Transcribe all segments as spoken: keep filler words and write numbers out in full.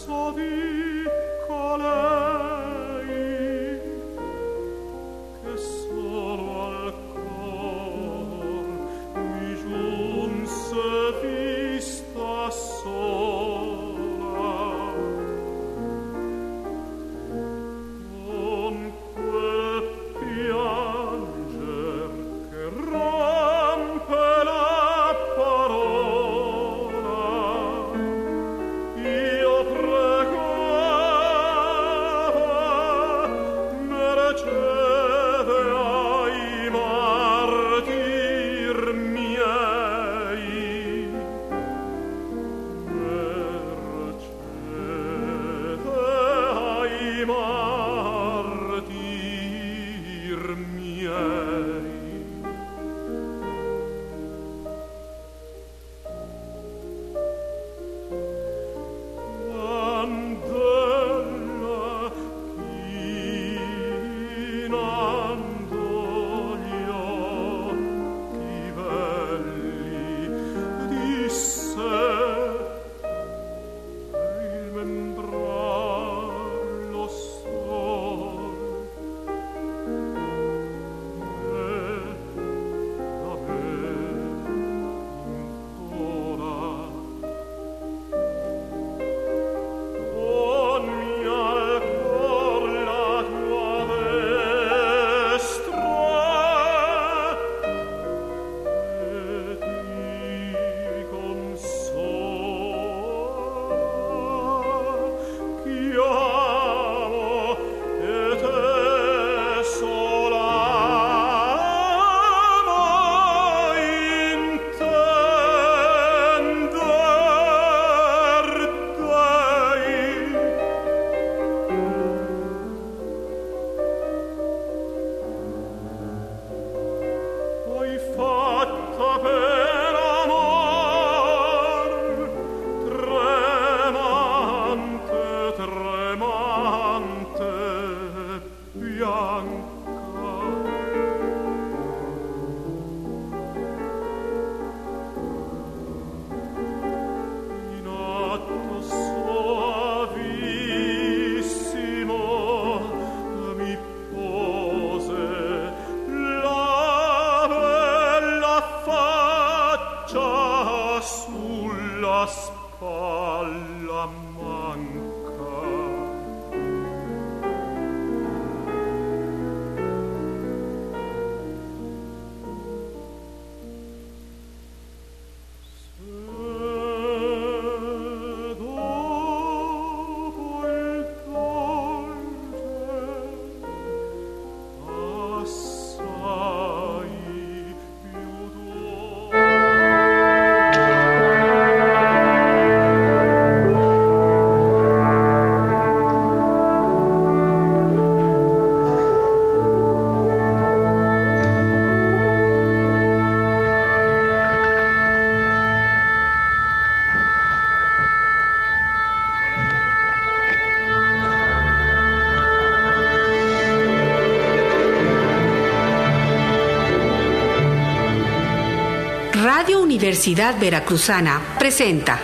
Radio Universidad Veracruzana presenta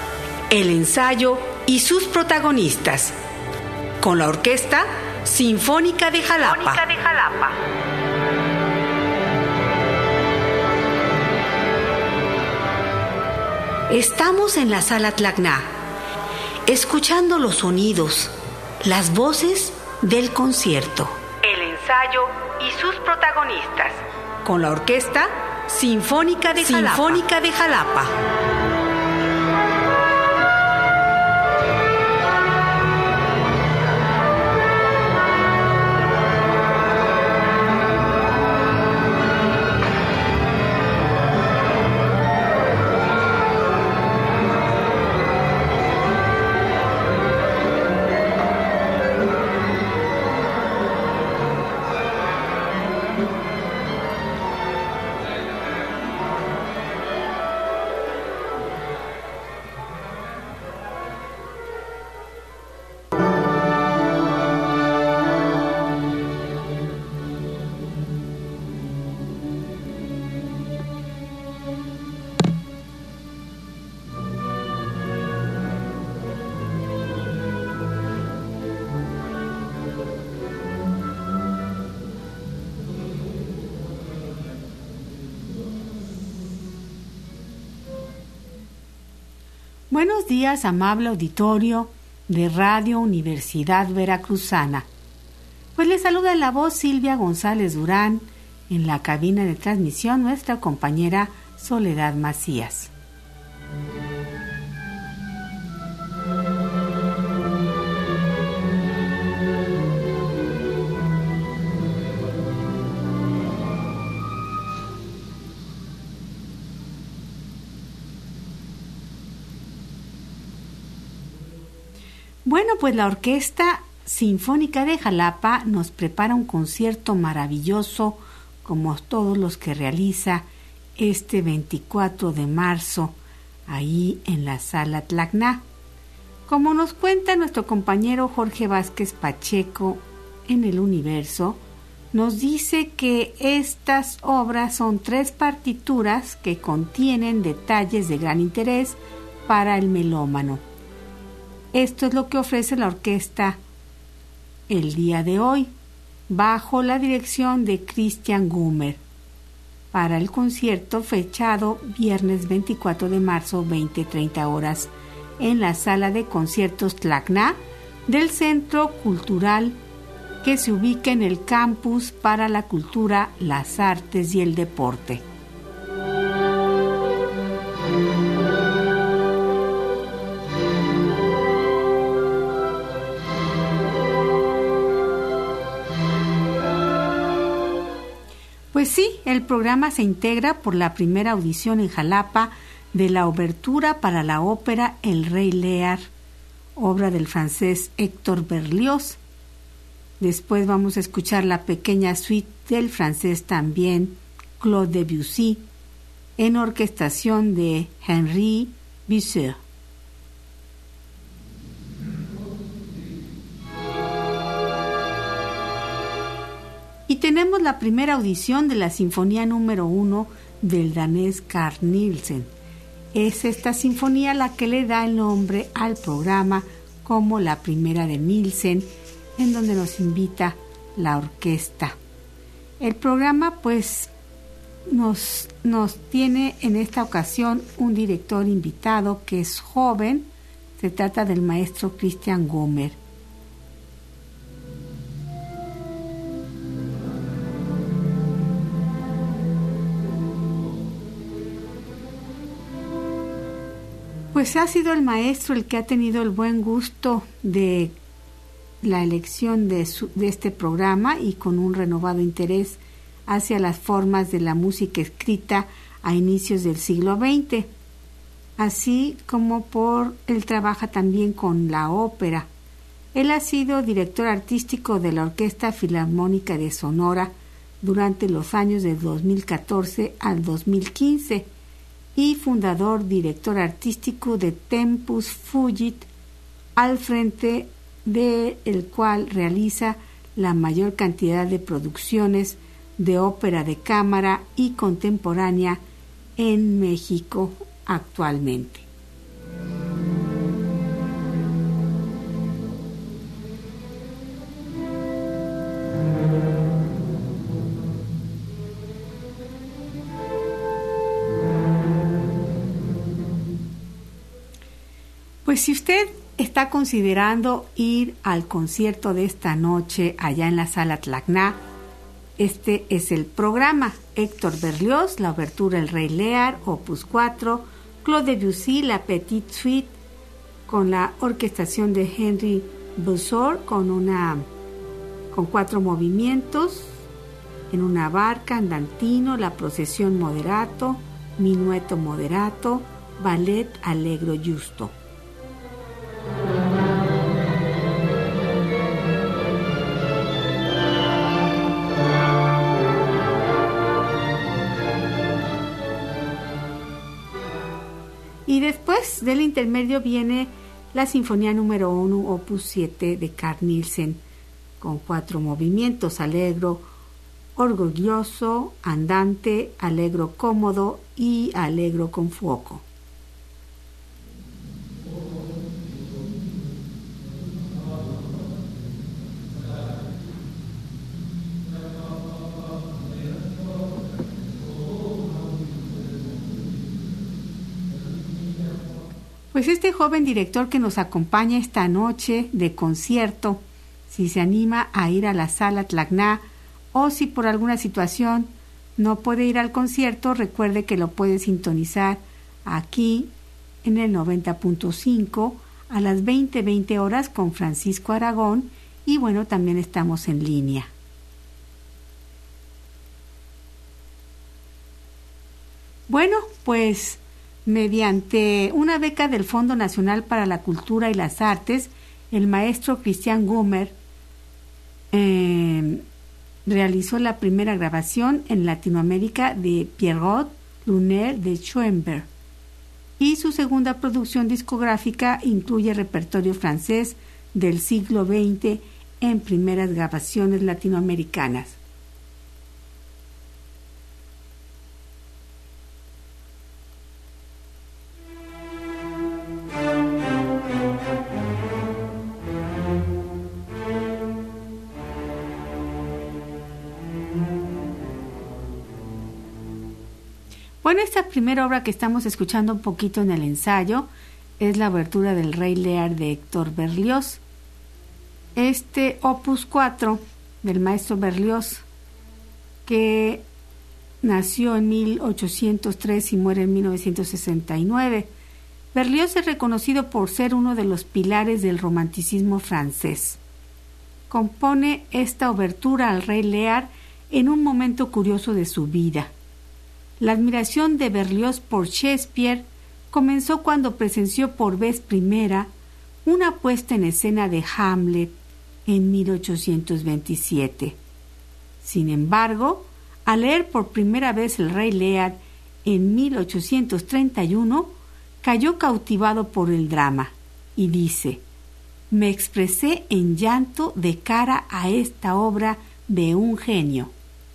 El ensayo y sus protagonistas, con la Orquesta Sinfónica de Jalapa. Sinfónica de Jalapa. Estamos en la Sala Tlacna, escuchando los sonidos, las voces del concierto. El ensayo y sus protagonistas, con la Orquesta Sinfónica de Jalapa. Sinfónica de Jalapa. Buenos días, amable auditorio de Radio Universidad Veracruzana. Pues les saluda la voz Silvia González Durán, en la cabina de transmisión nuestra compañera Soledad Macías. Bueno, pues la Orquesta Sinfónica de Jalapa nos prepara un concierto maravilloso, como todos los que realiza este veinticuatro de marzo, ahí en la Sala Tlacna. Como nos cuenta nuestro compañero Jorge Vázquez Pacheco en El Universo, nos dice que estas obras son tres partituras que contienen detalles de gran interés para el melómano. Esto es lo que ofrece la orquesta el día de hoy, bajo la dirección de Christian Gummer, para el concierto fechado viernes veinticuatro de marzo, veinte treinta horas, en la Sala de Conciertos Tlacna del Centro Cultural que se ubica en el Campus para la Cultura, las Artes y el Deporte. Pues sí, el programa se integra por la primera audición en Jalapa de la obertura para la ópera El Rey Lear, obra del francés Héctor Berlioz. Después vamos a escuchar la pequeña suite del francés también Claude Debussy, en orquestación de Henri Bisseur. Y tenemos la primera audición de la Sinfonía número uno del danés Carl Nielsen. Es esta sinfonía la que le da el nombre al programa como la primera de Nielsen, en donde nos invita la orquesta. El programa pues nos, nos tiene en esta ocasión un director invitado que es joven. Se trata del maestro Christian Gummer. Pues ha sido el maestro el que ha tenido el buen gusto de la elección de, su, de este programa, y con un renovado interés hacia las formas de la música escrita a inicios del siglo veinte, así como por él trabaja también con la ópera. Él ha sido director artístico de la Orquesta Filarmónica de Sonora durante los años de dos mil catorce al dos mil quince, y fundador, director artístico de Tempus Fugit, al frente del cual realiza la mayor cantidad de producciones de ópera de cámara y contemporánea en México actualmente. Pues si usted está considerando ir al concierto de esta noche allá en la Sala Tlacna, este es el programa: Héctor Berlioz, la obertura El Rey Lear, opus cuatro, Claude Debussy, la Petite Suite, con la orquestación de Henri Bisseur, con una con cuatro movimientos, en una barca, andantino, la procesión moderato, minueto moderato, ballet allegro giusto. Y después del intermedio viene la Sinfonía número uno, opus siete de Carl Nielsen, con cuatro movimientos: allegro orgoglioso, andante, allegro cómodo y allegro con fuoco. Pues este joven director que nos acompaña esta noche de concierto, si se anima a ir a la Sala Tlacna o si por alguna situación no puede ir al concierto, recuerde que lo puede sintonizar aquí en el noventa punto cinco a las veinte veinte horas con Francisco Aragón, y bueno, también estamos en línea. Bueno, pues mediante una beca del Fondo Nacional para la Cultura y las Artes, el maestro Christian Gummer eh, realizó la primera grabación en Latinoamérica de Pierrot Lunaire de Schoenberg, y su segunda producción discográfica incluye repertorio francés del siglo veinte en primeras grabaciones latinoamericanas. Bueno, esta primera obra que estamos escuchando un poquito en el ensayo es la obertura del Rey Lear de Héctor Berlioz. Este opus cuatro del maestro Berlioz, que nació en mil ochocientos tres y muere en mil novecientos sesenta y nueve. Berlioz es reconocido por ser uno de los pilares del romanticismo francés. Compone esta obertura al Rey Lear en un momento curioso de su vida. La admiración de Berlioz por Shakespeare comenzó cuando presenció por vez primera una puesta en escena de Hamlet en mil ochocientos veintisiete. Sin embargo, al leer por primera vez el Rey Lear en mil ochocientos treinta y uno, cayó cautivado por el drama y dice: «Me expresé en llanto de cara a esta obra de un genio».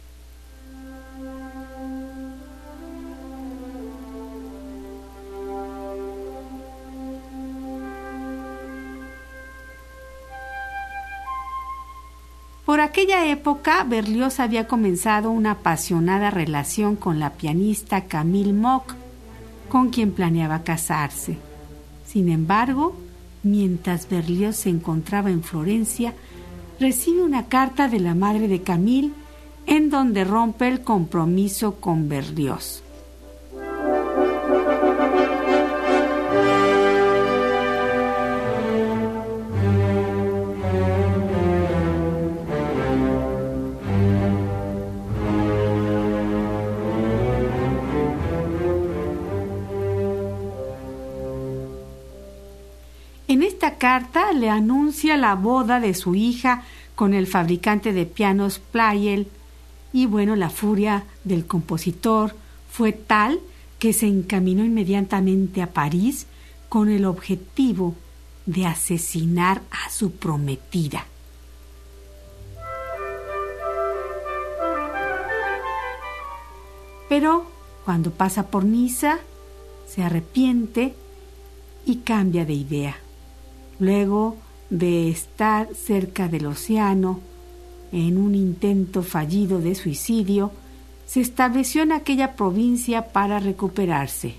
Por aquella época, Berlioz había comenzado una apasionada relación con la pianista Camille Mock, con quien planeaba casarse. Sin embargo, mientras Berlioz se encontraba en Florencia, recibe una carta de la madre de Camille en donde rompe el compromiso con Berlioz. En esta carta le anuncia la boda de su hija con el fabricante de pianos Pleyel, y bueno, la furia del compositor fue tal que se encaminó inmediatamente a París con el objetivo de asesinar a su prometida. Pero cuando pasa por Niza, se arrepiente y cambia de idea. Luego de estar cerca del océano, en un intento fallido de suicidio, se estableció en aquella provincia para recuperarse.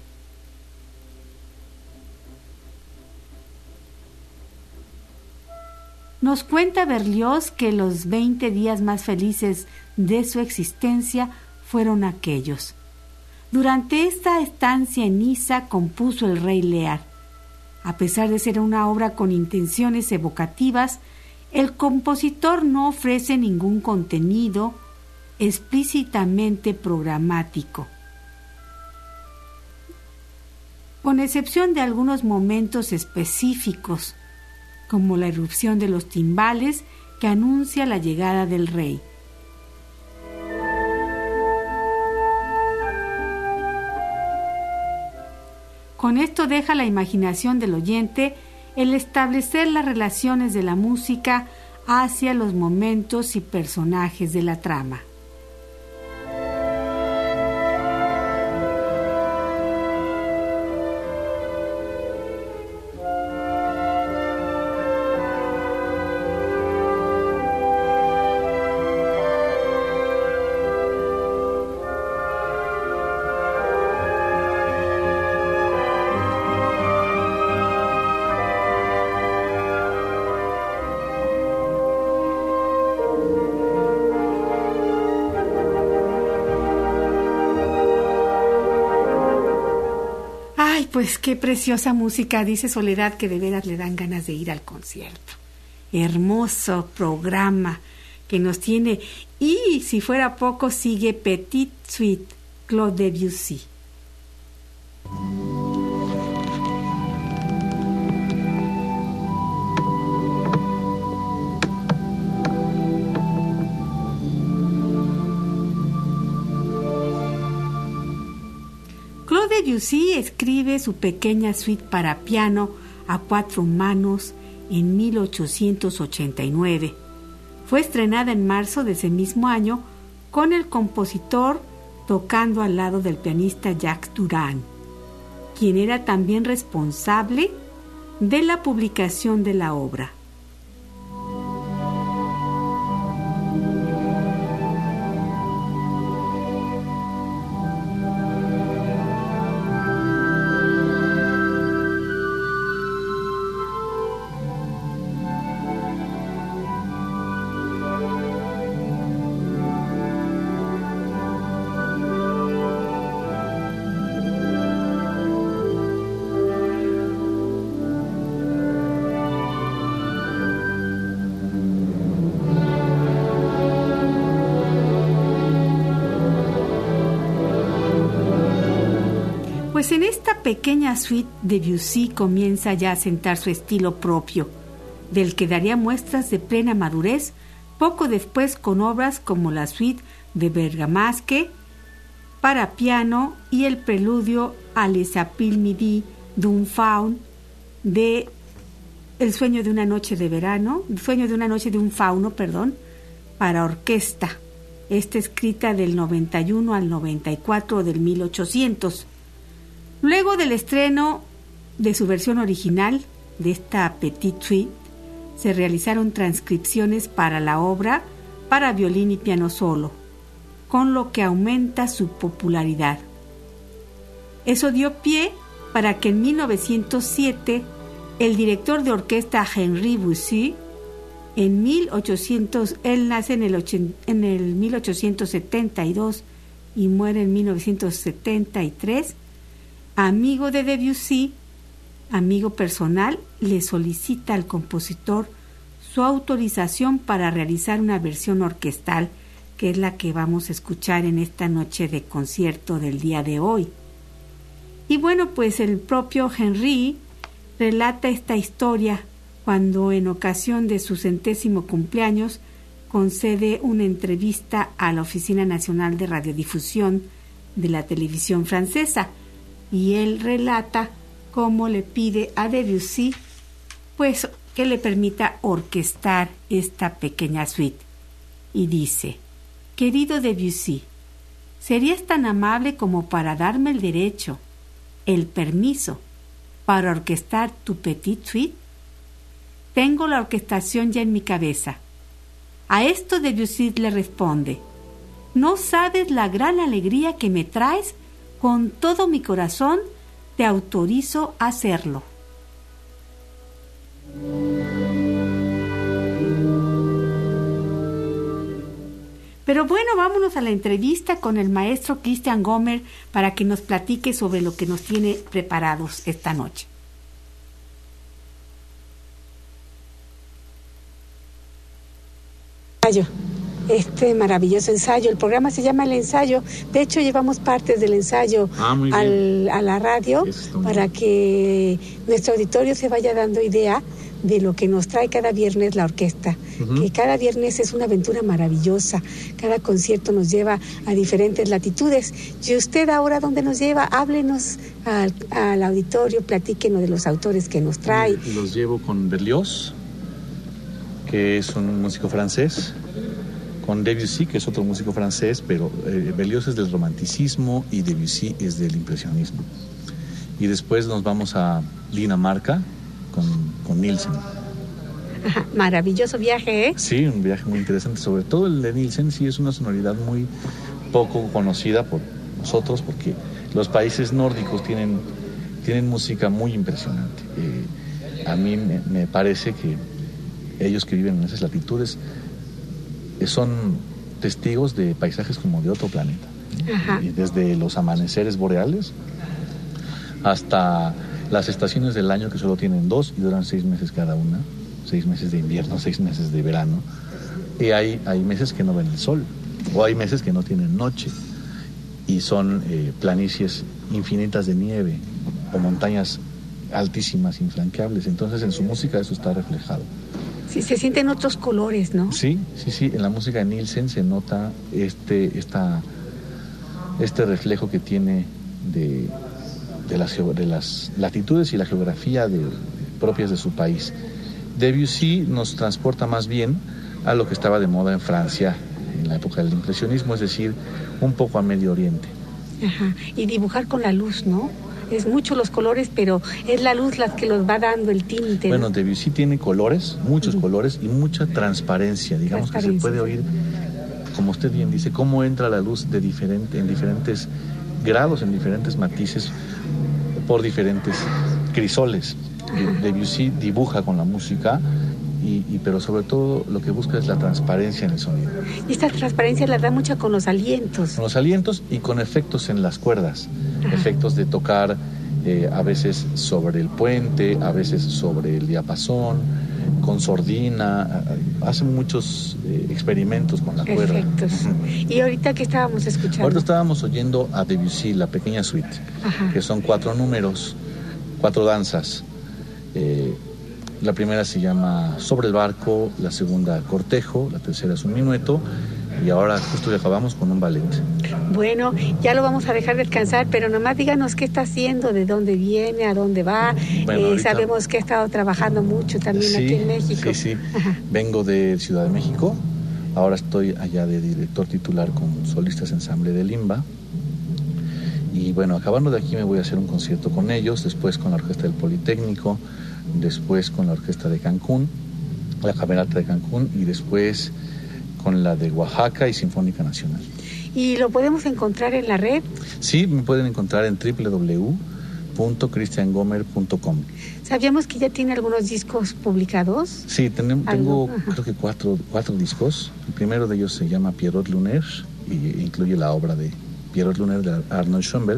Nos cuenta Berlioz que los veinte días más felices de su existencia fueron aquellos. Durante esta estancia en Niza compuso el Rey Lear. A pesar de ser una obra con intenciones evocativas, el compositor no ofrece ningún contenido explícitamente programático, con excepción de algunos momentos específicos, como la irrupción de los timbales que anuncia la llegada del rey. Con esto deja la imaginación del oyente el establecer las relaciones de la música hacia los momentos y personajes de la trama. pues qué preciosa música, dice Soledad, que de veras le dan ganas de ir al concierto. Hermoso programa que nos tiene. Y si fuera poco, sigue Petite Suite, Claude Debussy. Claude Debussy escribe su pequeña suite para piano a cuatro manos en mil ochocientos ochenta y nueve. Fue estrenada en marzo de ese mismo año con el compositor tocando al lado del pianista Jacques Durand, quien era también responsable de la publicación de la obra. Pues en esta pequeña suite, Debussy comienza ya a sentar su estilo propio, del que daría muestras de plena madurez poco después con obras como la suite de Bergamasque para piano y el preludio a Les Après-midi d'un Faun de El sueño de una noche de verano, El sueño de una noche de un fauno, perdón, para orquesta. Esta escrita del noventa y uno al noventa y cuatro del mil ochocientos. Luego del estreno de su versión original de esta Petite Suite, se realizaron transcripciones para la obra para violín y piano solo, con lo que aumenta su popularidad. Eso dio pie para que en mil novecientos siete el director de orquesta Henri Bussy, en mil ochocientos, él nace en el, ochen, en el mil ochocientos setenta y dos y muere en mil novecientos setenta y tres, amigo de Debussy, amigo personal, le solicita al compositor su autorización para realizar una versión orquestal, que es la que vamos a escuchar en esta noche de concierto del día de hoy. Y bueno, pues el propio Henry relata esta historia cuando en ocasión de su centésimo cumpleaños concede una entrevista a la Oficina Nacional de Radiodifusión de la televisión francesa, y él relata cómo le pide a Debussy pues que le permita orquestar esta pequeña suite. Y dice: querido Debussy, ¿serías tan amable como para darme el derecho, el permiso, para orquestar tu Petite Suite? Tengo la orquestación ya en mi cabeza. A esto Debussy le responde: no sabes la gran alegría que me traes. Con todo mi corazón te autorizo a hacerlo. Pero bueno, vámonos a la entrevista con el maestro Christian Gomer para que nos platique sobre lo que nos tiene preparados esta noche. Este maravilloso ensayo. El programa se llama El Ensayo. De hecho, llevamos partes del ensayo ah, al, a la radio para que nuestro auditorio se vaya dando idea de lo que nos trae cada viernes la orquesta. Uh-huh. Que cada viernes es una aventura maravillosa. Cada concierto nos lleva a diferentes latitudes. Y usted ahora, ¿dónde nos lleva? Háblenos al, al auditorio, platíquenos de los autores que nos trae. Los llevo con Berlioz, que es un músico francés, con Debussy, que es otro músico francés, pero eh, Berlioz es del romanticismo y Debussy es del impresionismo. Y después nos vamos a Dinamarca con, con Nielsen. Ajá, maravilloso viaje, ¿eh? Sí, un viaje muy interesante. Sobre todo el de Nielsen sí es una sonoridad muy poco conocida por nosotros, porque los países nórdicos tienen, tienen música muy impresionante. Eh, a mí me, me parece que ellos que viven en esas latitudes son testigos de paisajes como de otro planeta. Ajá. Y desde los amaneceres boreales hasta las estaciones del año que solo tienen dos y duran seis meses cada una, seis meses de invierno, seis meses de verano. Y hay, hay meses que no ven el sol, o hay meses que no tienen noche, y son eh, planicies infinitas de nieve, o montañas altísimas, infranqueables. Entonces en su música eso está reflejado. Sí, se sienten otros colores, ¿no? Sí, sí, sí, en la música de Nielsen se nota este, esta, este reflejo que tiene de, de, las, de las latitudes y la geografía de, de, propias de su país. Debussy nos transporta más bien a lo que estaba de moda en Francia en la época del impresionismo, es decir, un poco a Medio Oriente. Ajá. Y dibujar con la luz, ¿no? Es mucho los colores, pero es la luz la que los va dando el tinte. Bueno, ¿no? Debussy tiene colores, muchos uh-huh. colores y mucha transparencia. Digamos transparencia. Que se puede oír, como usted bien dice, cómo entra la luz de diferente, en diferentes grados, en diferentes matices, por diferentes crisoles. Uh-huh. Debussy dibuja con la música, y, y, pero sobre todo lo que busca es la transparencia en el sonido. Y esta transparencia la da mucha con los alientos. Con los alientos y con efectos en las cuerdas. Ajá. Efectos de tocar eh, a veces sobre el puente, a veces sobre el diapasón, con sordina. Hace muchos eh, experimentos con la cuerda. Efectos. Uh-huh. ¿Y ahorita qué estábamos escuchando? Ahorita estábamos oyendo a Debussy, la pequeña suite, Ajá. que son cuatro números, cuatro danzas. Eh, La primera se llama Sobre el barco, la segunda Cortejo, la tercera es un minueto y ahora justo ya acabamos con un ballet. Bueno, ya lo vamos a dejar descansar, pero nomás díganos qué está haciendo, de dónde viene, a dónde va. Bueno, eh, ahorita... Sabemos que ha estado trabajando mucho también sí, aquí en México. Sí, sí. Ajá. Vengo de Ciudad de México, ahora estoy allá de director titular con Solistas Ensamble de Limba. Y bueno, acabando de aquí me voy a hacer un concierto con ellos, después con la Orquesta del Politécnico, después con la Orquesta de Cancún, la Camerata de Cancún, y después con la de Oaxaca y Sinfónica Nacional. ¿Y lo podemos encontrar en la red? Sí, me pueden encontrar en doble u doble u doble u punto cristian gomer punto com. ¿Sabíamos que ya tiene algunos discos publicados? Sí, ten, tengo creo que cuatro, cuatro discos. El primero de ellos se llama Pierrot Lunaire y incluye la obra de Pierrot Lunaire de Arnold Schoenberg.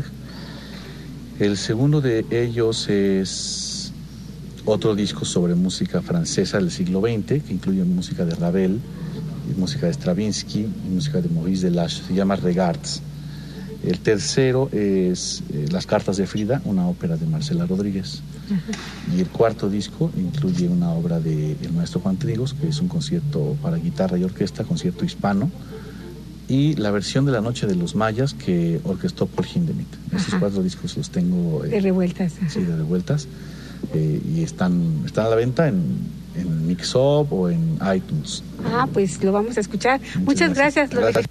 El segundo de ellos es otro disco sobre música francesa del siglo veinte, que incluye música de Ravel, música de Stravinsky y música de Maurice Delage. Se llama Regards. El tercero es eh, Las Cartas de Frida, una ópera de Marcela Rodríguez. Uh-huh. Y el cuarto disco incluye una obra de el maestro Juan Trigos, que es un concierto para guitarra y orquesta, concierto hispano, y la versión de La Noche de los Mayas que orquestó Paul Hindemith. Esos cuatro discos los tengo... Eh, de revueltas. Ajá. Sí, de revueltas. Eh, y están, están a la venta en, en Mixup o en iTunes. Ah, pues lo vamos a escuchar. Muchas, Muchas gracias. gracias. gracias.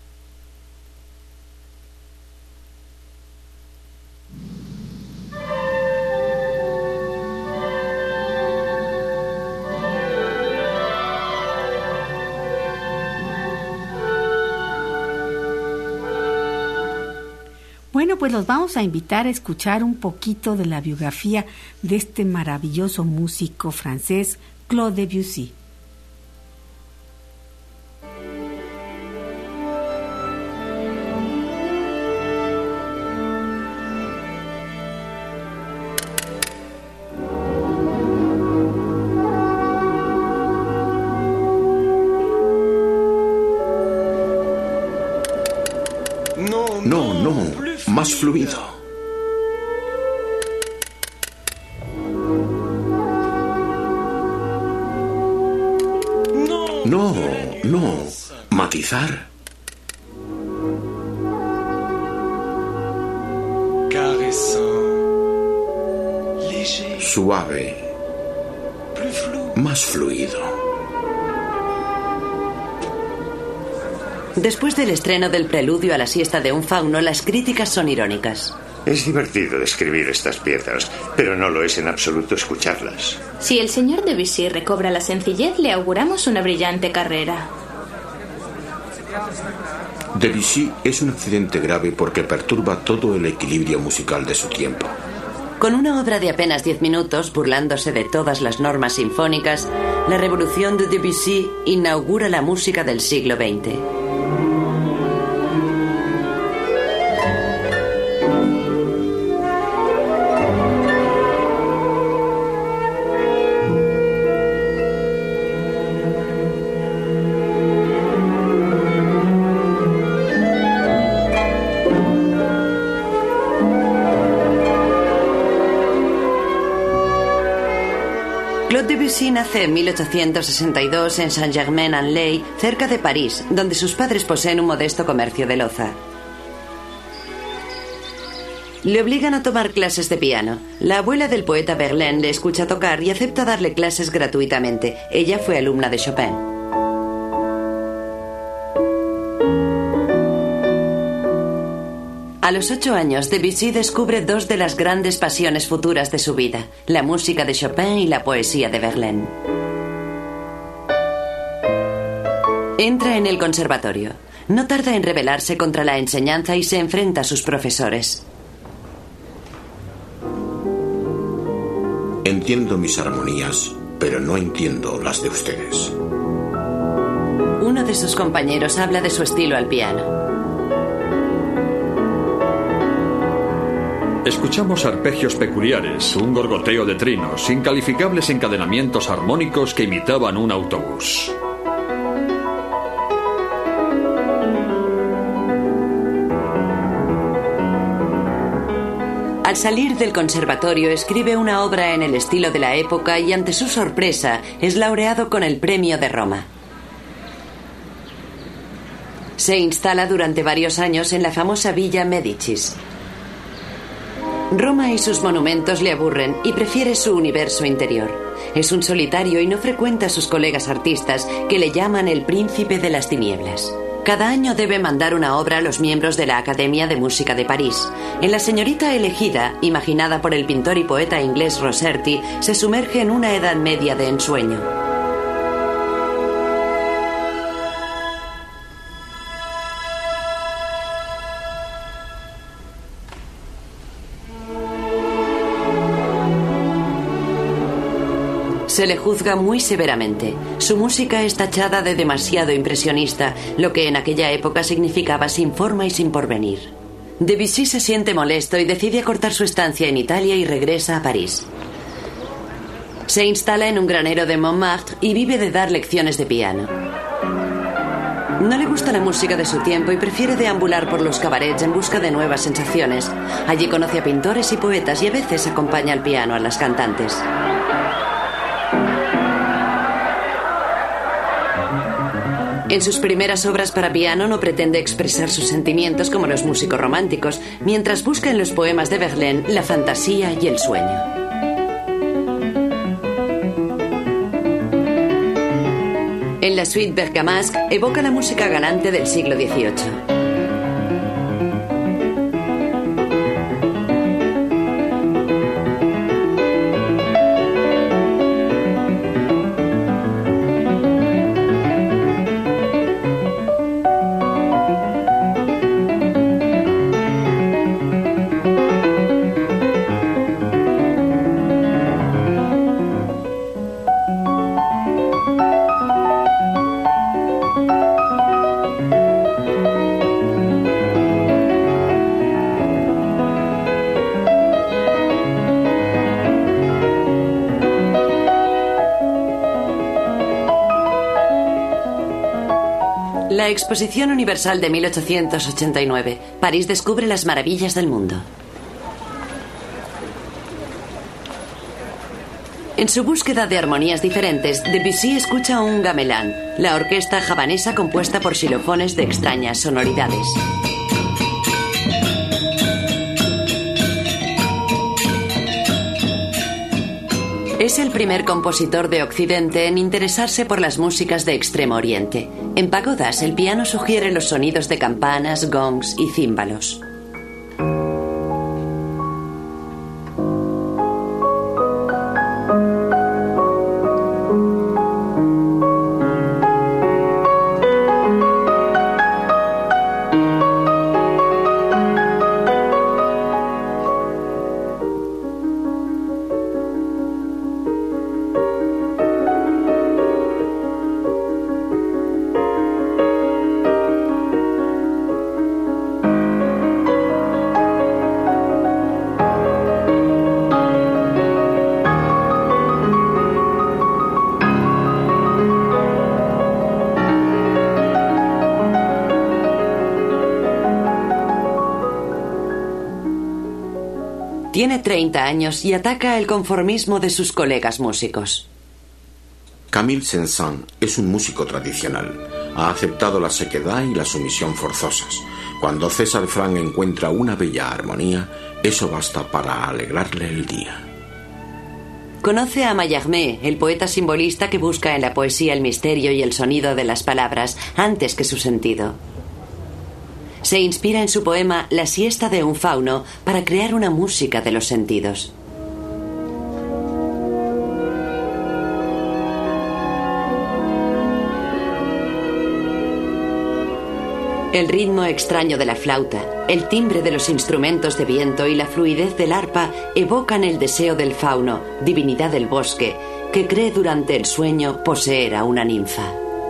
Bueno, pues los vamos a invitar a escuchar un poquito de la biografía de este maravilloso músico francés, Claude Debussy. No, no, más fluido. No, no, matizar. Suave, más fluido. Después del estreno del preludio a la siesta de un fauno, las críticas son irónicas. Es divertido describir estas piezas, pero no lo es en absoluto escucharlas. Si el señor Debussy recobra la sencillez, le auguramos una brillante carrera. Debussy es un accidente grave porque perturba todo el equilibrio musical de su tiempo. Con una obra de apenas diez minutos, burlándose de todas las normas sinfónicas, la revolución de Debussy inaugura la música del siglo veinte. Debussy nace en mil ochocientos sesenta y dos en Saint-Germain-en-Laye, cerca de París, donde sus padres poseen un modesto comercio de loza. Le obligan a tomar clases de piano. La abuela del poeta Verlaine le escucha tocar y acepta darle clases gratuitamente. Ella fue alumna de Chopin. A los ocho años, Debussy descubre dos de las grandes pasiones futuras de su vida: la música de Chopin y la poesía de Verlaine. Entra en el conservatorio. No tarda en rebelarse contra la enseñanza y se enfrenta a sus profesores. Entiendo mis armonías, pero no entiendo las de ustedes. Uno de sus compañeros habla de su estilo al piano. Escuchamos arpegios peculiares, un gorgoteo de trinos, incalificables encadenamientos armónicos que imitaban un autobús. Al salir del conservatorio escribe una obra en el estilo de la época y ante su sorpresa es laureado con el Premio de Roma. Se instala durante varios años en la famosa Villa Médicis. Roma y sus monumentos le aburren y prefiere su universo interior. Es un solitario y no frecuenta a sus colegas artistas, que le llaman el príncipe de las tinieblas. Cada año debe mandar una obra a los miembros de la Academia de Música de París. En La señorita elegida, imaginada por el pintor y poeta inglés Rossetti, se sumerge en una edad media de ensueño. Se le juzga muy severamente. Su música es tachada de demasiado impresionista, lo que en aquella época significaba sin forma y sin porvenir. Debussy se siente molesto y decide acortar su estancia en Italia y regresa a París. Se instala en un granero de Montmartre y vive de dar lecciones de piano. No le gusta la música de su tiempo y prefiere deambular por los cabarets en busca de nuevas sensaciones. Allí conoce a pintores y poetas y a veces acompaña al piano a las cantantes. En sus primeras obras para piano no pretende expresar sus sentimientos como los músicos románticos, mientras busca en los poemas de Verlaine la fantasía y el sueño. En la suite Bergamasque evoca la música galante del siglo dieciocho. La Exposición Universal de mil ochocientos ochenta y nueve. París descubre las maravillas del mundo. En su búsqueda de armonías diferentes, Debussy escucha un gamelán, la orquesta javanesa compuesta por xilofones de extrañas sonoridades. Es el primer compositor de Occidente en interesarse por las músicas de Extremo Oriente. En pagodas, el piano sugiere los sonidos de campanas, gongs y címbalos. Tiene treinta años y ataca el conformismo de sus colegas músicos. Camille Saint-Saëns es un músico tradicional. Ha aceptado la sequedad y la sumisión forzosas. Cuando César Franck encuentra una bella armonía, eso basta para alegrarle el día. Conoce a Mallarmé, el poeta simbolista que busca en la poesía el misterio y el sonido de las palabras antes que su sentido. Se inspira en su poema La siesta de un fauno para crear una música de los sentidos. El ritmo extraño de la flauta, el timbre de los instrumentos de viento y la fluidez del arpa evocan el deseo del fauno, divinidad del bosque, que cree durante el sueño poseer a una ninfa.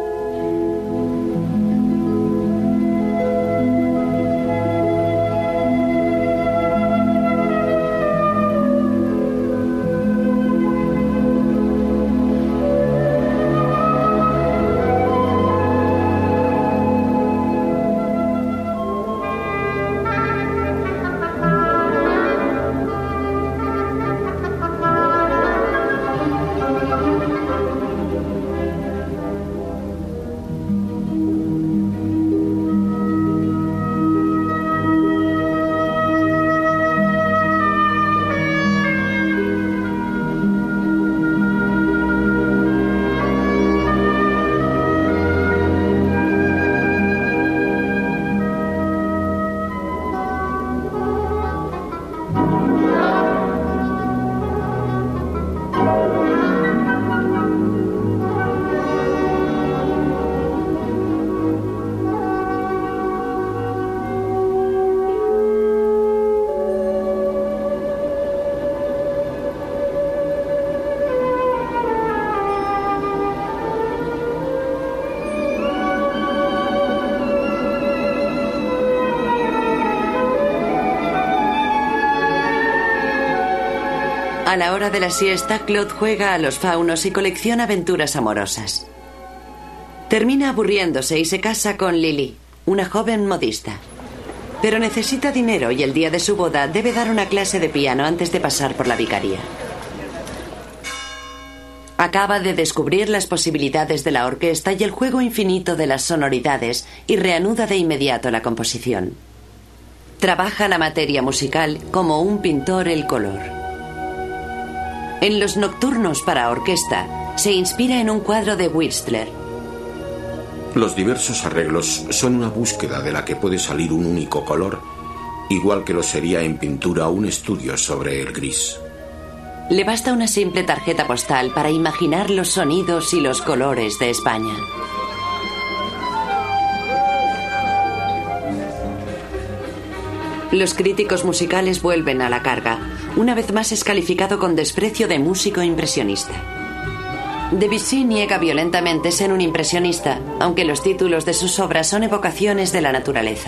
A la hora de la siesta, Claude juega a los faunos y colecciona aventuras amorosas. Termina aburriéndose y se casa con Lily, una joven modista. Pero necesita dinero y el día de su boda debe dar una clase de piano antes de pasar por la vicaría. Acaba de descubrir las posibilidades de la orquesta y el juego infinito de las sonoridades y reanuda de inmediato la composición. Trabaja la materia musical como un pintor el color. En los nocturnos para orquesta, se inspira en un cuadro de Whistler. Los diversos arreglos son una búsqueda de la que puede salir un único color, igual que lo sería en pintura un estudio sobre el gris. Le basta una simple tarjeta postal para imaginar los sonidos y los colores de España. Los críticos musicales vuelven a la carga. Una vez más es calificado con desprecio de músico impresionista. Debussy niega violentamente ser un impresionista, aunque los títulos de sus obras son evocaciones de la naturaleza.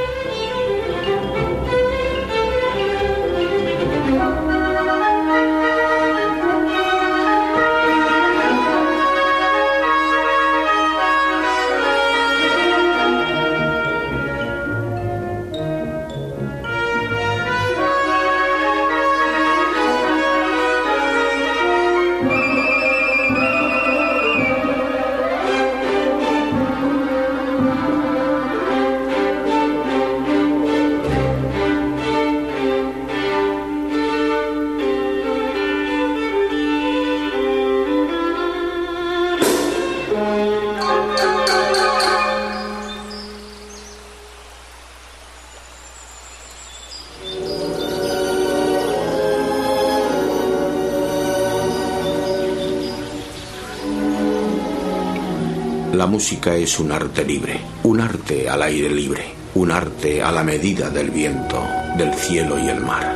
La música es un arte libre, un arte al aire libre, un arte a la medida del viento, del cielo y el mar.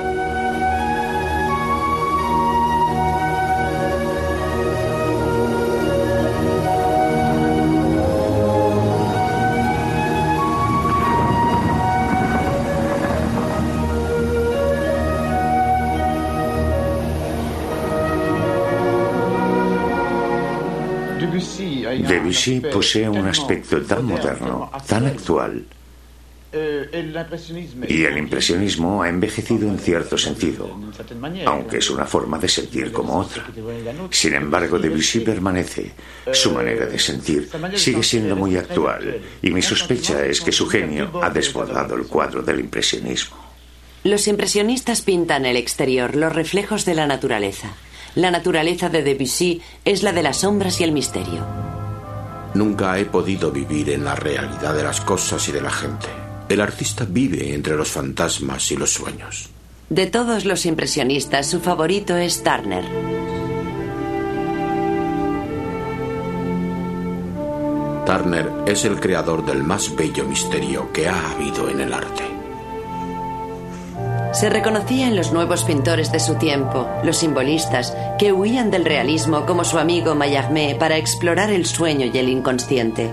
Debussy posee un aspecto tan moderno, tan actual, Y el impresionismo ha envejecido en cierto sentido, aunque es una forma de sentir como otra. Sin embargo, Debussy permanece. Su manera de sentir sigue siendo muy actual, y mi sospecha es que su genio ha desbordado el cuadro del impresionismo. Los impresionistas pintan el exterior, los reflejos de la naturaleza. La naturaleza de Debussy es la de las sombras y el misterio. Nunca he podido vivir en la realidad de las cosas y de la gente. El artista vive entre los fantasmas y los sueños. De todos los impresionistas, su favorito es Turner. Turner es el creador del más bello misterio que ha habido en el arte. Se reconocía en los nuevos pintores de su tiempo, los simbolistas, que huían del realismo como su amigo Mallarmé para explorar el sueño y el inconsciente.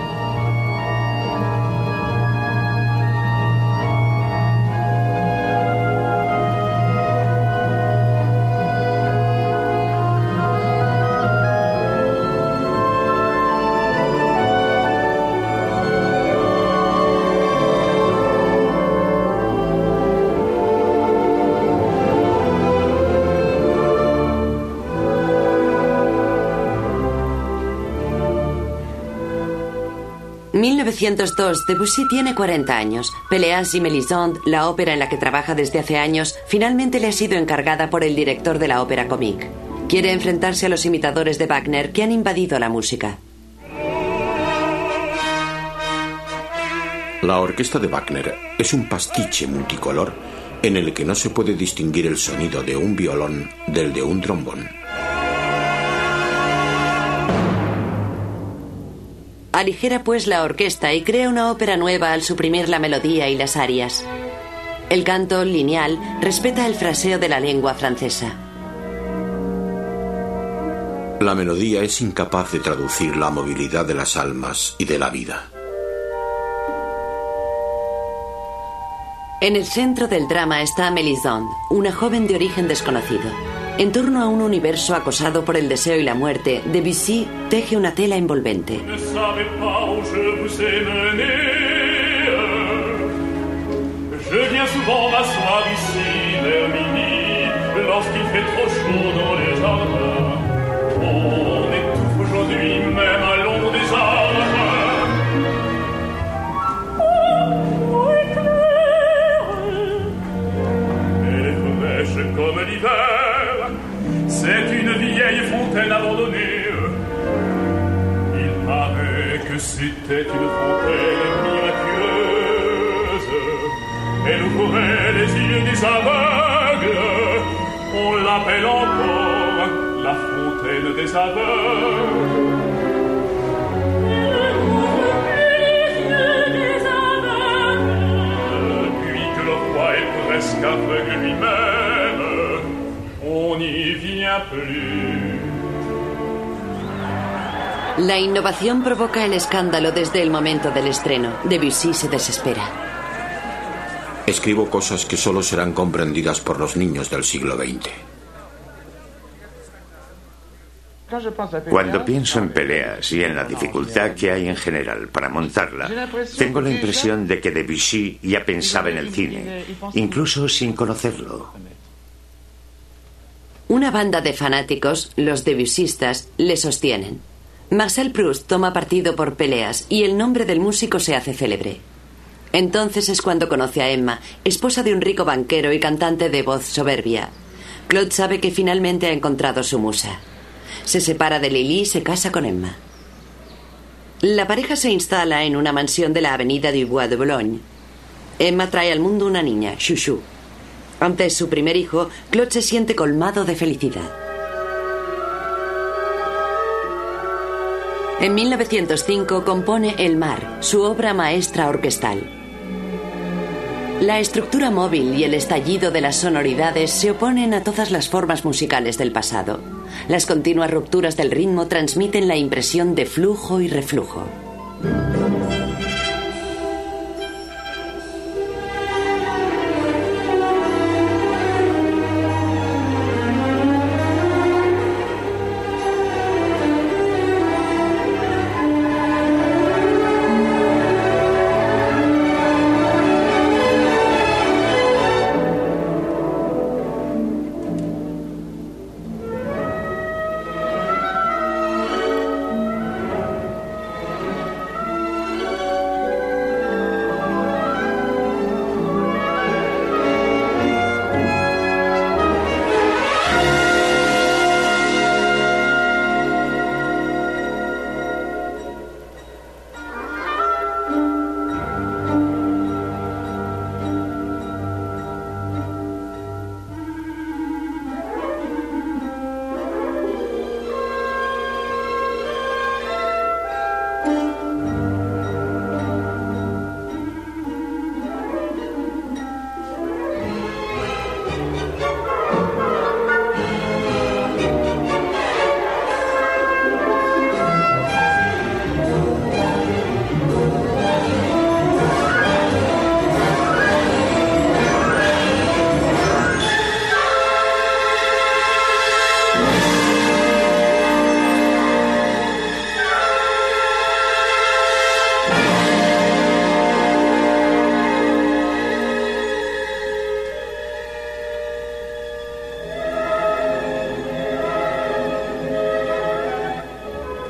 mil novecientos dos, Debussy tiene cuarenta años. Péléas y Mélisande, la ópera en la que trabaja desde hace años, finalmente le ha sido encargada por el director de la Ópera Comique. Quiere enfrentarse a los imitadores de Wagner que han invadido la música. La orquesta de Wagner es un pastiche multicolor en el que no se puede distinguir el sonido de un violón del de un trombón. Aligera pues la orquesta y crea una ópera nueva al suprimir la melodía y las arias. El canto lineal respeta el fraseo de la lengua francesa. La melodía es incapaz de traducir la movilidad de las almas y de la vida. En el centro del drama está Mélisande, una joven de origen desconocido. En torno a un universo acosado por el deseo y la muerte, Debussy teje una tela envolvente. C'est une vieille fontaine abandonnée. Il paraît que c'était une fontaine miraculeuse. Elle ouvrait les yeux des aveugles. On l'appelle encore la fontaine des aveugles. Elle ouvrait les yeux des aveugles. Depuis que le roi est presque aveugle lui-même, on n'y vient plus. La innovación provoca el escándalo desde el momento del estreno. Debussy se desespera. Escribo cosas que solo serán comprendidas por los niños del siglo veinte. Cuando pienso en Péléas y en la dificultad que hay en general para montarla, tengo la impresión de que Debussy ya pensaba en el cine, incluso sin conocerlo. Una banda de fanáticos, los debussistas, le sostienen. Marcel Proust toma partido por Péléas y el nombre del músico se hace célebre. Entonces es cuando conoce a Emma, esposa de un rico banquero y cantante de voz soberbia. Claude sabe que finalmente ha encontrado su musa. Se separa de Lily y se casa con Emma. La pareja se instala en una mansión de la avenida du Bois de Boulogne. Emma trae al mundo una niña, Chouchou. Ante su primer hijo, Claude se siente colmado de felicidad. En mil novecientos cinco compone El mar, su obra maestra orquestal. La estructura móvil y el estallido de las sonoridades se oponen a todas las formas musicales del pasado. Las continuas rupturas del ritmo transmiten la impresión de flujo y reflujo.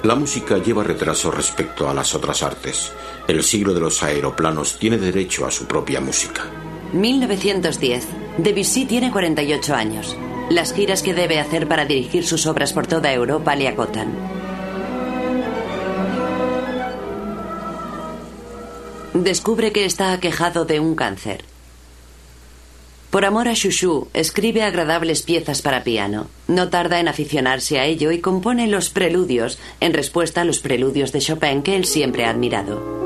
La música lleva retraso respecto a las otras artes. El siglo de los aeroplanos tiene derecho a su propia música. mil novecientos diez. Debussy tiene cuarenta y ocho años. Las giras que debe hacer para dirigir sus obras por toda Europa le agotan. Descubre que está aquejado de un cáncer. Por amor a Chouchou, escribe agradables piezas para piano. No tarda en aficionarse a ello y compone los preludios en respuesta a los preludios de Chopin que él siempre ha admirado.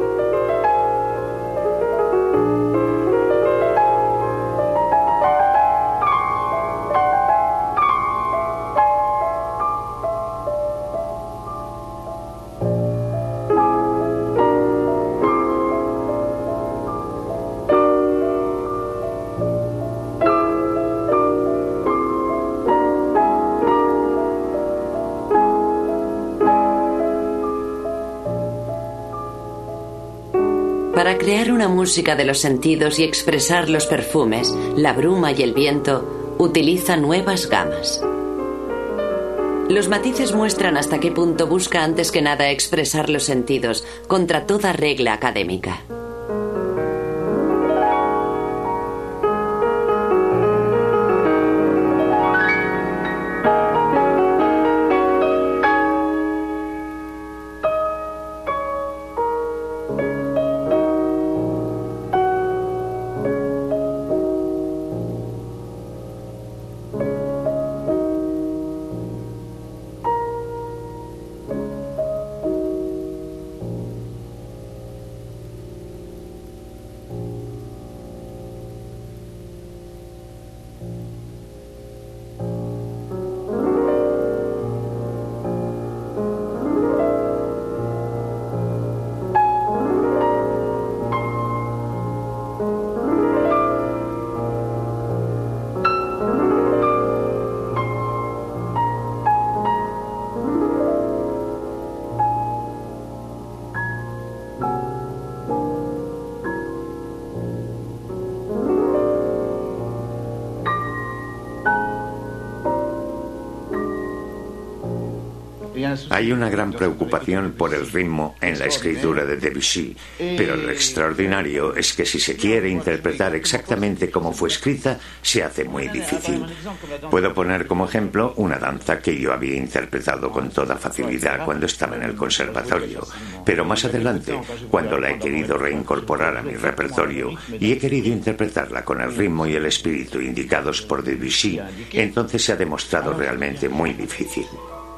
Para crear una música de los sentidos y expresar los perfumes, la bruma y el viento, utiliza nuevas gamas. Los matices muestran hasta qué punto busca antes que nada expresar los sentidos, contra toda regla académica. Hay una gran preocupación por el ritmo en la escritura de Debussy, pero lo extraordinario es que si se quiere interpretar exactamente como fue escrita, se hace muy difícil. Puedo poner como ejemplo una danza que yo había interpretado con toda facilidad cuando estaba en el conservatorio, pero más adelante, cuando la he querido reincorporar a mi repertorio y he querido interpretarla con el ritmo y el espíritu indicados por Debussy, entonces se ha demostrado realmente muy difícil.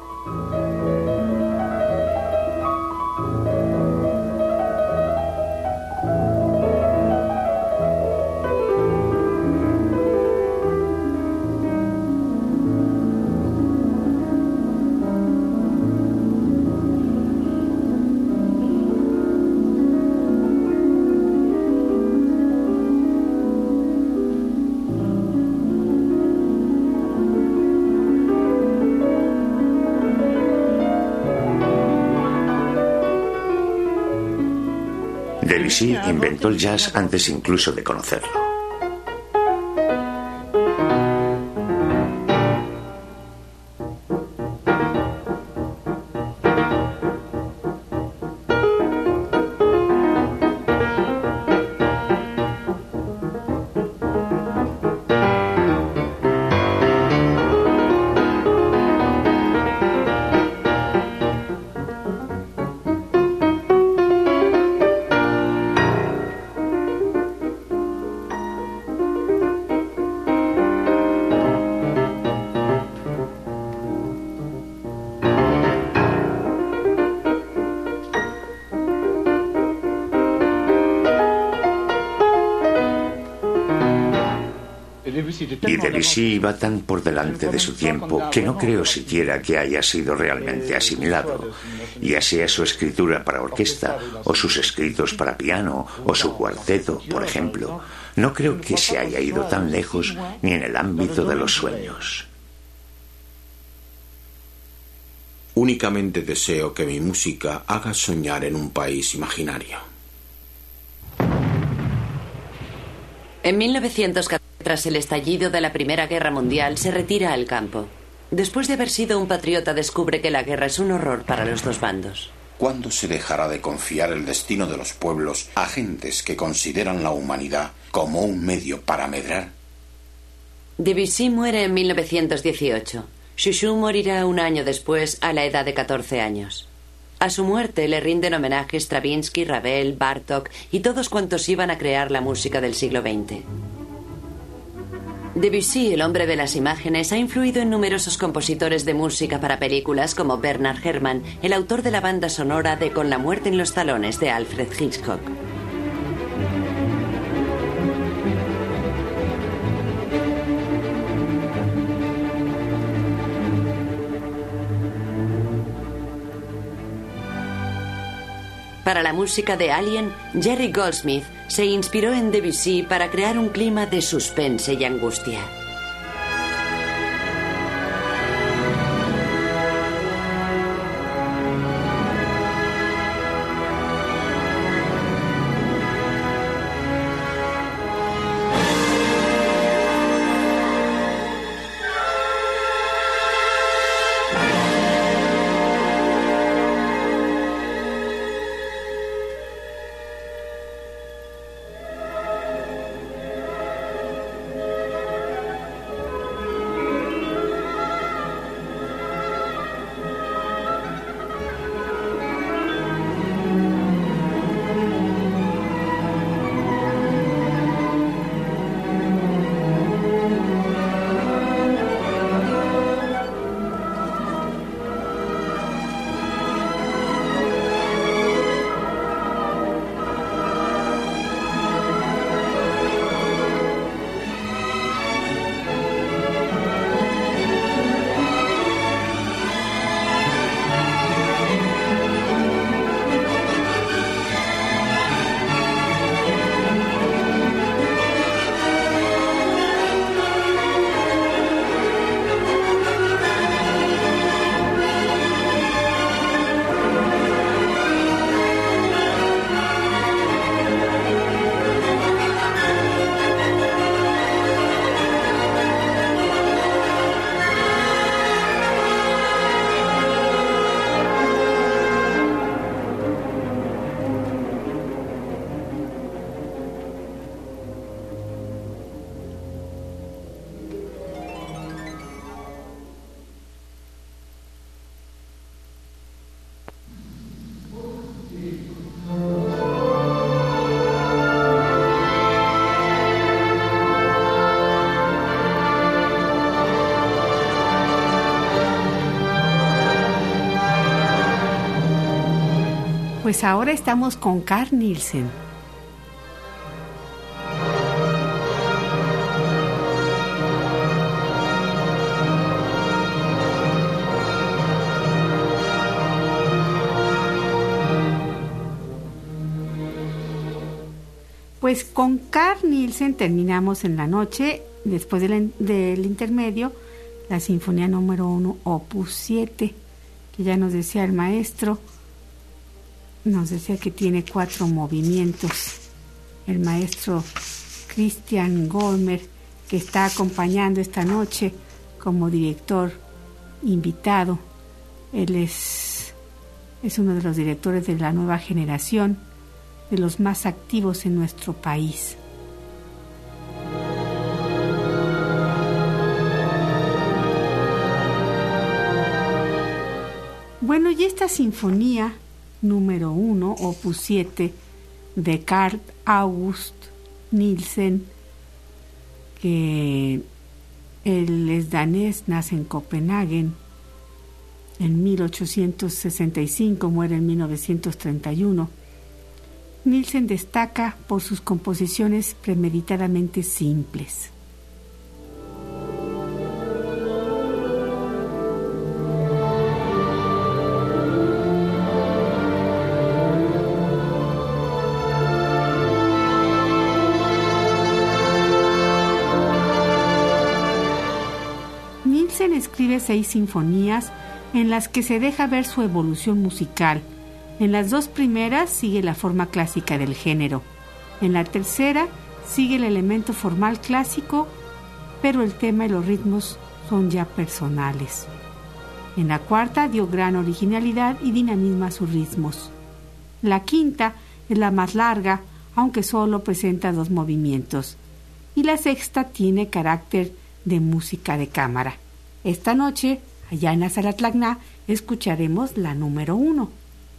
Debussy inventó el jazz antes incluso de conocerlo. Y Debussy iba tan por delante de su tiempo que no creo siquiera que haya sido realmente asimilado, ya sea su escritura para orquesta o sus escritos para piano o su cuarteto, por ejemplo. No creo que se haya ido tan lejos ni en el ámbito de los sueños. Únicamente deseo que mi música haga soñar en un país imaginario. En mil novecientos catorce, tras el estallido de la Primera Guerra Mundial, se retira al campo. Después de haber sido un patriota, descubre que la guerra es un horror para los dos bandos. ¿Cuándo se dejará de confiar el destino de los pueblos a gentes que consideran la humanidad como un medio para medrar? Debussy muere en mil novecientos dieciocho. Chouchou morirá un año después, a la edad de catorce años. A su muerte le rinden homenaje Stravinsky, Ravel, Bartók y todos cuantos iban a crear la música del siglo veinte. Debussy, el hombre de las imágenes, ha influido en numerosos compositores de música para películas como Bernard Herrmann, el autor de la banda sonora de Con la muerte en los talones de Alfred Hitchcock. Para la música de Alien, Jerry Goldsmith se inspiró en Debussy para crear un clima de suspense y angustia. Pues ahora estamos con Carl Nielsen. Pues con Carl Nielsen terminamos en la noche, después del, del intermedio, la Sinfonía número uno, opus siete, que ya nos decía el maestro, nos decía que tiene cuatro movimientos. El maestro Christian Goldmer, que está acompañando esta noche como director invitado. Él es, es uno de los directores de la nueva generación, de los más activos en nuestro país. Bueno, y esta sinfonía número uno, opus siete, de Carl August Nielsen, que él es danés, nace en Copenhague en mil ochocientos sesenta y cinco, muere en mil novecientos treinta y uno. Nielsen destaca por sus composiciones premeditadamente simples. Nielsen escribe seis sinfonías en las que se deja ver su evolución musical. En las dos primeras sigue la forma clásica del género. En la tercera sigue el elemento formal clásico, pero el tema y los ritmos son ya personales. En la cuarta dio gran originalidad y dinamismo a sus ritmos. La quinta es la más larga, aunque solo presenta dos movimientos. Y la sexta tiene carácter de música de cámara. Esta noche, allá en la Sala Tlacna, escucharemos la número uno.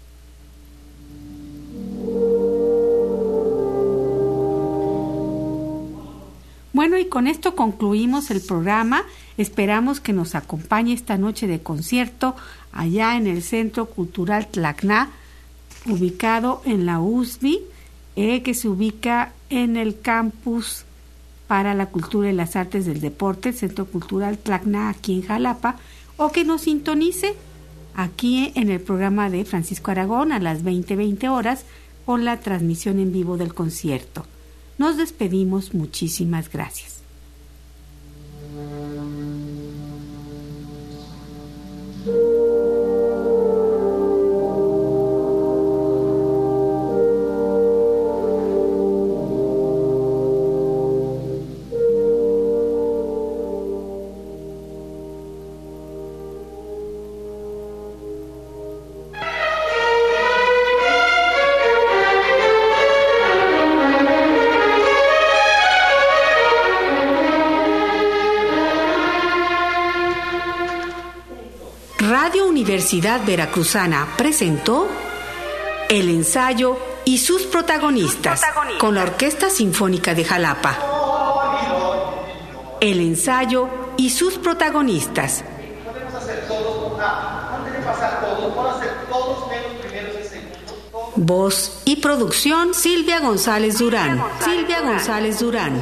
Bueno, y con esto concluimos el programa. Esperamos que nos acompañe esta noche de concierto allá en el Centro Cultural Tlacna, ubicado en la U S B I, eh, que se ubica en el campus para la cultura y las artes del deporte, el Centro Cultural Tlacna, aquí en Jalapa, o que nos sintonice aquí en el programa de Francisco Aragón a las veinte veinte horas por la transmisión en vivo del concierto. Nos despedimos, muchísimas gracias. Radio Universidad Veracruzana presentó El ensayo y sus protagonistas, protagonistas con la Orquesta Sinfónica de Jalapa. El ensayo y sus protagonistas. Voz y producción Silvia González Durán. Silvia González Durán.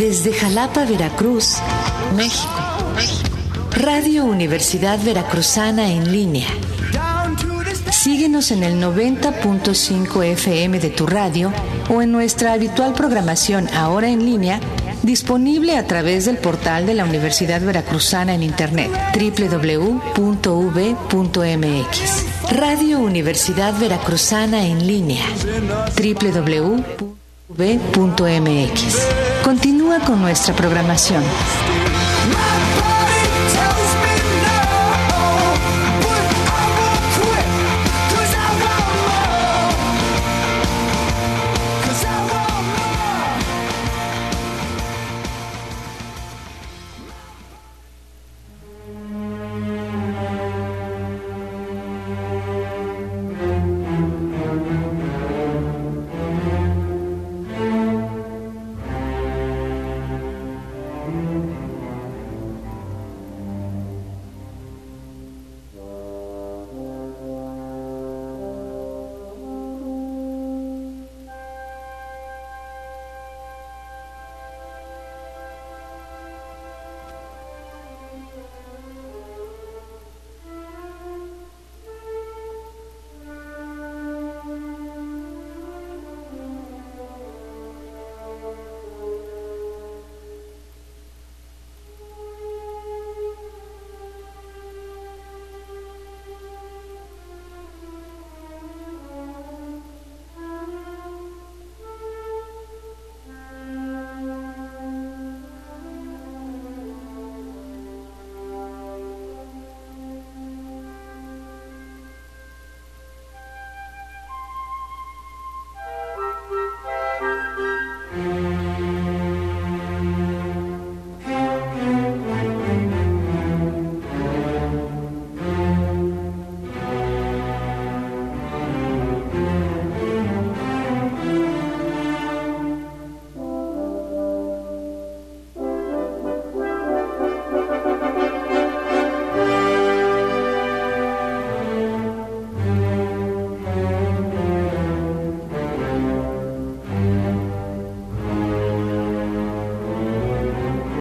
Desde Jalapa, Veracruz, México. Radio Universidad Veracruzana en línea. Síguenos en el noventa punto cinco F M de tu radio o en nuestra habitual programación ahora en línea, disponible a través del portal de la Universidad Veracruzana en Internet, doble u doble u doble u punto u v punto m x. Radio Universidad Veracruzana en línea, doble u doble u doble u punto u v punto m x. Continúa con nuestra programación.